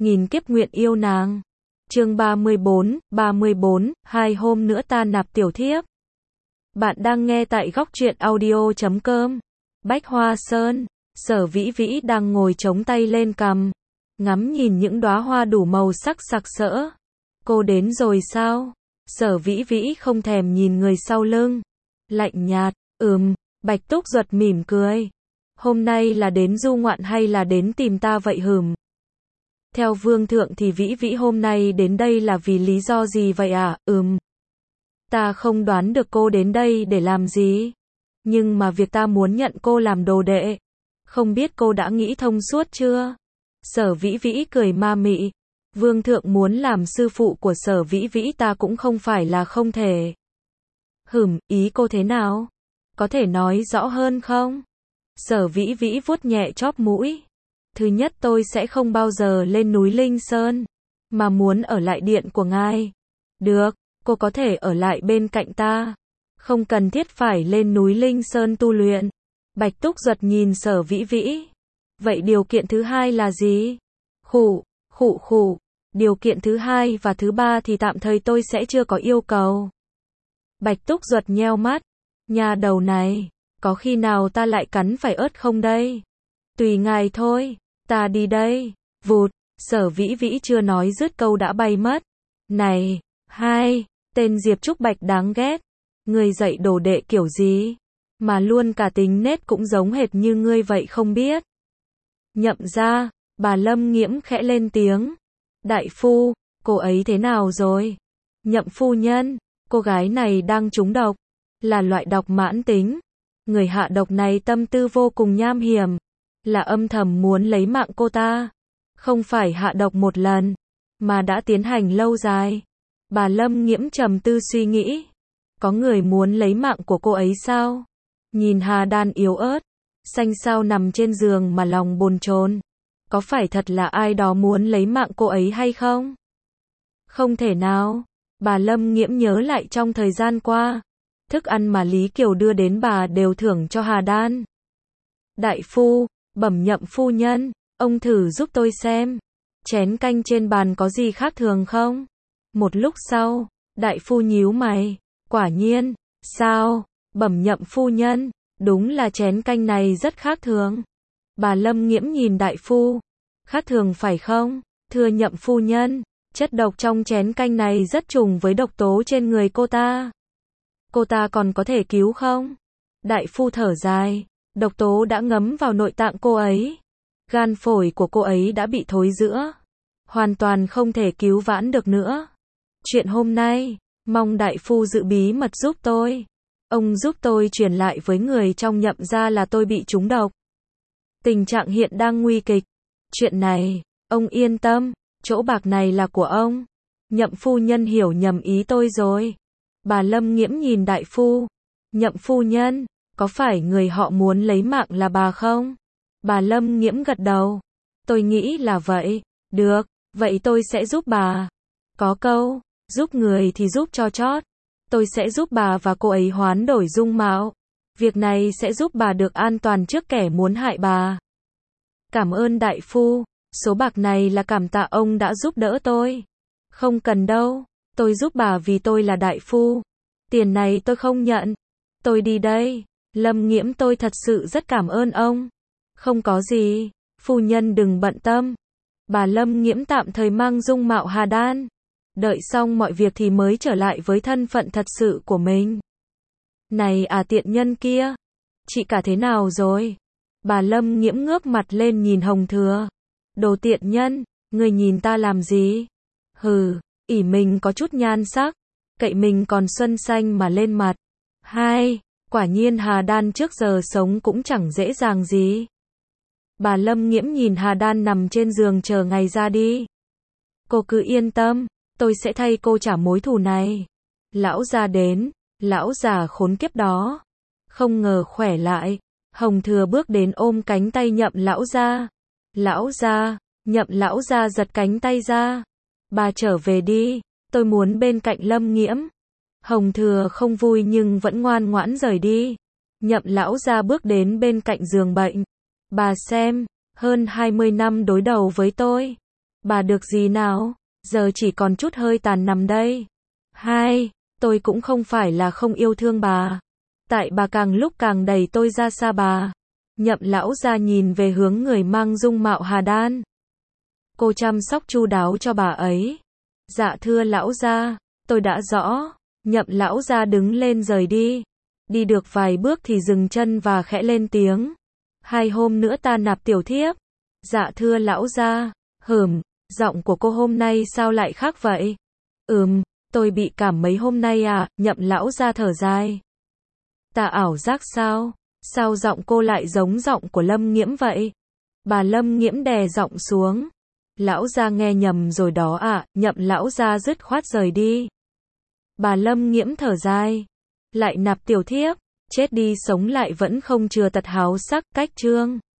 nghìn kiếp nguyện yêu nàng. Chương 34, 2 hôm nữa ta nạp tiểu thiếp. Bạn đang nghe tại góc truyện audio.com. Bách Hoa Sơn, Sở Vĩ Vĩ đang ngồi chống tay lên cằm, ngắm nhìn những đóa hoa đủ màu sắc sặc sỡ. Cô đến rồi sao? Sở Vĩ Vĩ không thèm nhìn người sau lưng. Lạnh nhạt, Bạch Túc Duật mỉm cười. Hôm nay là đến du ngoạn hay là đến tìm ta vậy hửm? Theo vương thượng thì Vĩ Vĩ hôm nay đến đây là vì lý do gì vậy ạ? Ta không đoán được cô đến đây để làm gì. Nhưng mà việc ta muốn nhận cô làm đồ đệ. Không biết cô đã nghĩ thông suốt chưa? Sở Vĩ Vĩ cười ma mị. Vương thượng muốn làm sư phụ của Sở Vĩ Vĩ ta cũng không phải là không thể. Ý cô thế nào? Có thể nói rõ hơn không? Sở Vĩ Vĩ vuốt nhẹ chóp mũi. Thứ nhất tôi sẽ không bao giờ lên núi Linh Sơn, mà muốn ở lại điện của ngài. Được, cô có thể ở lại bên cạnh ta. Không cần thiết phải lên núi Linh Sơn tu luyện. Bạch Túc Duật nhìn Sở Vĩ Vĩ. Vậy điều kiện thứ hai là gì? Khụ. Điều kiện thứ hai và thứ ba thì tạm thời tôi sẽ chưa có yêu cầu. Bạch Túc Duật nheo mắt. Nhà đầu này, có khi nào ta lại cắn phải ớt không đây? Tùy ngài thôi, ta đi đây. Vụt, Sở Vĩ Vĩ chưa nói dứt câu đã bay mất. Này, tên Diệp Trúc Bạch đáng ghét. Ngươi dạy đồ đệ kiểu gì? Mà luôn cả tính nết cũng giống hệt như ngươi vậy không biết. Nhậm ra, bà Lâm Nghiễm khẽ lên tiếng. Đại phu, cô ấy thế nào rồi? Nhậm phu nhân, cô gái này đang trúng độc. Là loại độc mãn tính. Người hạ độc này tâm tư vô cùng nham hiểm. Là âm thầm muốn lấy mạng cô ta. Không phải hạ độc một lần, mà đã tiến hành lâu dài. Bà Lâm Nghiễm trầm tư suy nghĩ. Có người muốn lấy mạng của cô ấy sao? Nhìn Hà Đan yếu ớt, xanh xao nằm trên giường mà lòng bồn chồn. Có phải thật là ai đó muốn lấy mạng cô ấy hay không? Không thể nào. Bà Lâm Nghiễm nhớ lại trong thời gian qua, thức ăn mà Lý Kiều đưa đến bà đều thưởng cho Hà Đan. Đại phu, bẩm Nhậm phu nhân, ông thử giúp tôi xem. Chén canh trên bàn có gì khác thường không? Một lúc sau, đại phu nhíu mày. Quả nhiên, sao? Bẩm Nhậm phu nhân, đúng là chén canh này rất khác thường. Bà Lâm Nghiễm nhìn đại phu. Khác thường phải không? Thưa Nhậm phu nhân, chất độc trong chén canh này rất trùng với độc tố trên người cô ta. Cô ta còn có thể cứu không? Đại phu thở dài. Độc tố đã ngấm vào nội tạng cô ấy. Gan phổi của cô ấy đã bị thối rữa. Hoàn toàn không thể cứu vãn được nữa. Chuyện hôm nay, mong đại phu giữ bí mật giúp tôi. Ông giúp tôi truyền lại với người trong Nhậm gia là tôi bị trúng độc. Tình trạng hiện đang nguy kịch. Chuyện này, ông yên tâm, chỗ bạc này là của ông. Nhậm phu nhân hiểu nhầm ý tôi rồi. Bà Lâm Nghiễm nhìn đại phu. Nhậm phu nhân, có phải người họ muốn lấy mạng là bà không? Bà Lâm Nghiễm gật đầu. Tôi nghĩ là vậy. Được, vậy tôi sẽ giúp bà. Có câu, giúp người thì giúp cho chót. Tôi sẽ giúp bà và cô ấy hoán đổi dung mạo. Việc này sẽ giúp bà được an toàn trước kẻ muốn hại bà. Cảm ơn đại phu, số bạc này là cảm tạ ông đã giúp đỡ tôi. Không cần đâu, tôi giúp bà vì tôi là đại phu. Tiền này tôi không nhận. Tôi đi đây. Lâm Nghiễm tôi thật sự rất cảm ơn ông. Không có gì, phu nhân đừng bận tâm. Bà Lâm Nghiễm tạm thời mang dung mạo Hà Đan. Đợi xong mọi việc thì mới trở lại với thân phận thật sự của mình. Này tiện nhân kia, chị cả thế nào rồi? Bà Lâm Nghiễm ngước mặt lên nhìn Hồng Thừa. Đồ tiện nhân, người nhìn ta làm gì? Ỷ mình có chút nhan sắc, cậy mình còn xuân xanh mà lên mặt. Quả nhiên Hà Đan trước giờ sống cũng chẳng dễ dàng gì. Bà Lâm Nghiễm nhìn Hà Đan nằm trên giường chờ ngày ra đi. Cô cứ yên tâm, tôi sẽ thay cô trả mối thù này. Lão già đến, lão già khốn kiếp đó. Không ngờ khỏe lại. Hồng Thừa bước đến ôm cánh tay Nhậm lão gia. Lão gia, Nhậm lão gia giật cánh tay ra. Bà trở về đi, tôi muốn bên cạnh Lâm Nghiễm. Hồng Thừa không vui nhưng vẫn ngoan ngoãn rời đi. Nhậm lão gia bước đến bên cạnh giường bệnh. Bà xem, hơn 20 năm đối đầu với tôi. Bà được gì nào? Giờ chỉ còn chút hơi tàn nằm đây. 2. Tôi cũng không phải là không yêu thương bà. Tại bà càng lúc càng đẩy tôi ra xa bà. Nhậm lão gia nhìn về hướng người mang dung mạo Hà Đan. Cô chăm sóc chu đáo cho bà ấy. Dạ thưa lão gia, tôi đã rõ. Nhậm lão gia đứng lên rời đi. Đi được vài bước thì dừng chân và khẽ lên tiếng. 2 hôm nữa ta nạp tiểu thiếp. Dạ thưa lão gia. Giọng của cô hôm nay sao lại khác vậy? Tôi bị cảm mấy hôm nay à, Nhậm lão gia thở dài. Ta ảo giác sao? Sao giọng cô lại giống giọng của Lâm Nghiễm vậy? Bà Lâm Nghiễm đè giọng xuống. Lão gia nghe nhầm rồi đó ạ, Nhậm lão gia dứt khoát rời đi. Bà Lâm Nghiễm thở dài. Lại nạp tiểu thiếp, chết đi sống lại vẫn không chừa tật háo sắc, cách chương.